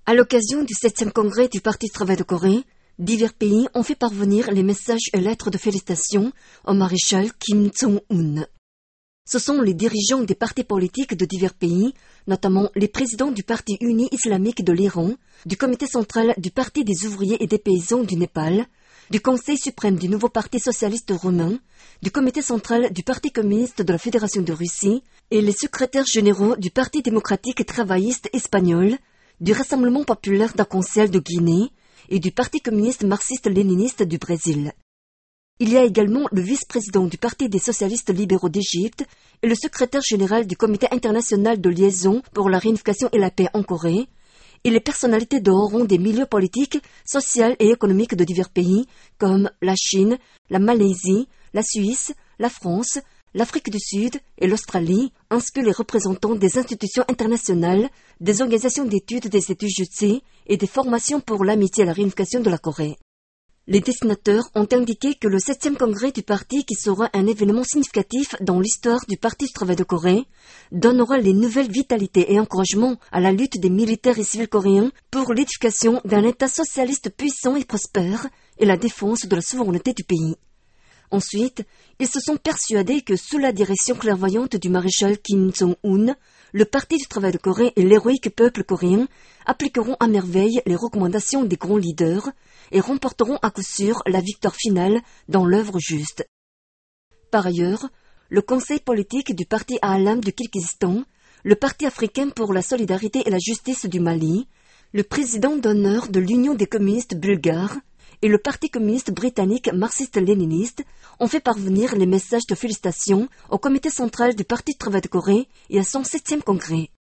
À l'occasion du 7e congrès du Parti du travail de Corée, divers pays ont fait parvenir les messages et lettres de félicitations au maréchal Kim Jong-un. Ce sont les dirigeants des partis politiques de divers pays, notamment les présidents du Parti uni islamique de l'Iran, du Comité central du Parti des ouvriers et des paysans du Népal, du Conseil suprême du nouveau Parti socialiste roumain, du Comité central du Parti communiste de la Fédération de Russie et les secrétaires généraux du Parti démocratique travailliste espagnol, du Rassemblement populaire d'Arc-en-Ciel de Guinée et du Parti communiste marxiste-léniniste du Brésil. Il y a également le vice-président du Parti des socialistes libéraux d'Égypte et le secrétaire général du Comité international de liaison pour la réunification et la paix en Corée, et les personnalités de haut rang des milieux politiques, sociaux et économiques de divers pays, comme la Chine, la Malaisie, la Suisse, la France, l'Afrique du Sud et l'Australie, ainsi que les représentants des institutions internationales, des organisations d'études des études jutsu et des formations pour l'amitié et la réunification de la Corée. Les dessinateurs ont indiqué que le 7e congrès du parti, qui sera un événement significatif dans l'histoire du Parti du travail de Corée, donnera les nouvelles vitalités et encouragements à la lutte des militaires et civils coréens pour l'édification d'un État socialiste puissant et prospère et la défense de la souveraineté du pays. Ensuite, ils se sont persuadés que sous la direction clairvoyante du maréchal Kim Jong-un, le Parti du travail de Corée et l'héroïque peuple coréen appliqueront à merveille les recommandations des grands leaders et remporteront à coup sûr la victoire finale dans l'œuvre juste. Par ailleurs, le conseil politique du Parti A'alam du Kirghizistan, le Parti africain pour la solidarité et la justice du Mali, le président d'honneur de l'Union des communistes bulgares et le Parti communiste britannique marxiste-léniniste ont fait parvenir les messages de félicitations au comité central du Parti du travail de Corée et à son 7e congrès.